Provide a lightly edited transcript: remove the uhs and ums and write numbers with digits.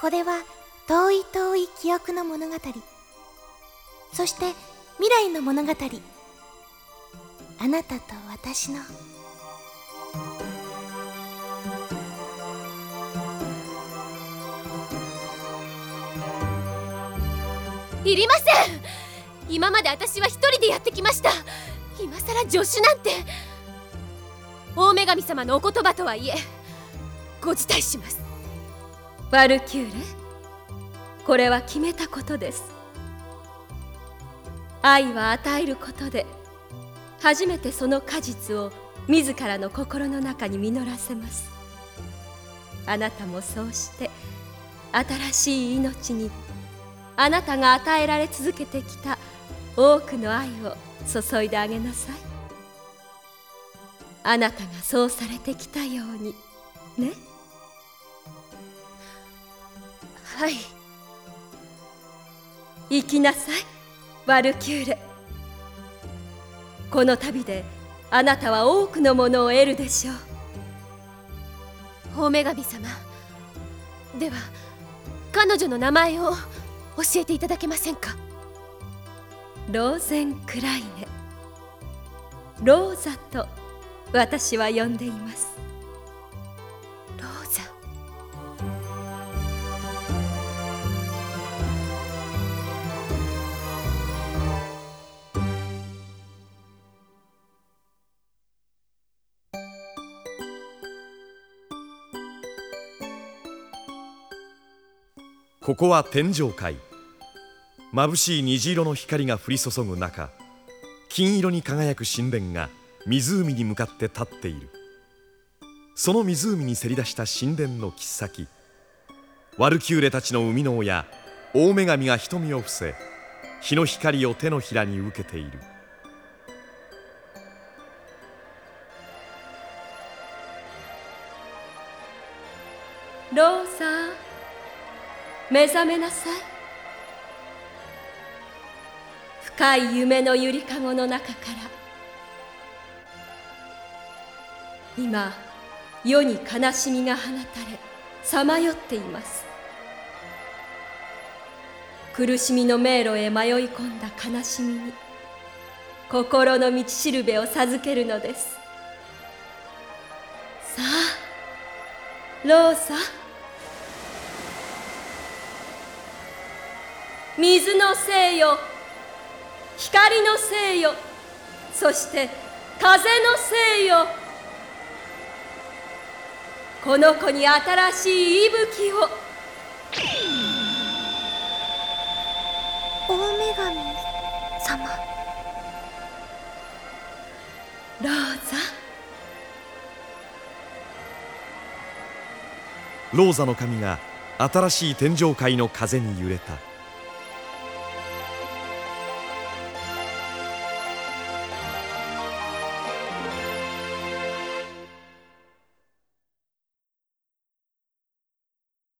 これは遠い遠い記憶の物語、そして未来の物語、あなたと私の。 いりません。今まで私は一人でやってきました。今さら助手なんて。大女神様のお言葉とはいえご辞退します。 ワルキューレ、これは決めたことです。愛は与えることで初めてその果実を自らの心の中に実らせます。あなたもそうして新しい命にあなたが与えられ続けてきた多くの愛を注いであげなさい。あなたがそうされてきたようにね。 はい。 行きなさい、ワルキューレ。この旅であなたは多くのものを得るでしょう。 大女神様、では彼女の名前を教えていただけませんか？ ローゼンクライネ、ローザと私は呼んでいます。 ローザ。 ここは天上界。眩しい虹色の光が降り注ぐ中、金色に輝く神殿が湖に向かって立っている。その湖にせり出した神殿の切っ先、ワルキューレたちの生みの親大女神が瞳を伏せ、日の光を手のひらに受けている。 ローザー、目覚めなさい。深い夢のゆりかごの中から今世に悲しみが放たれさまよっています。苦しみの迷路へ迷い込んだ悲しみに心の道しるべを授けるのです。さあローザ、水の精よ、光の精よ、そして風の精よ、この子に新しい息吹を。 大女神様。 ローザ。 ローザの髪が新しい天上界の風に揺れた。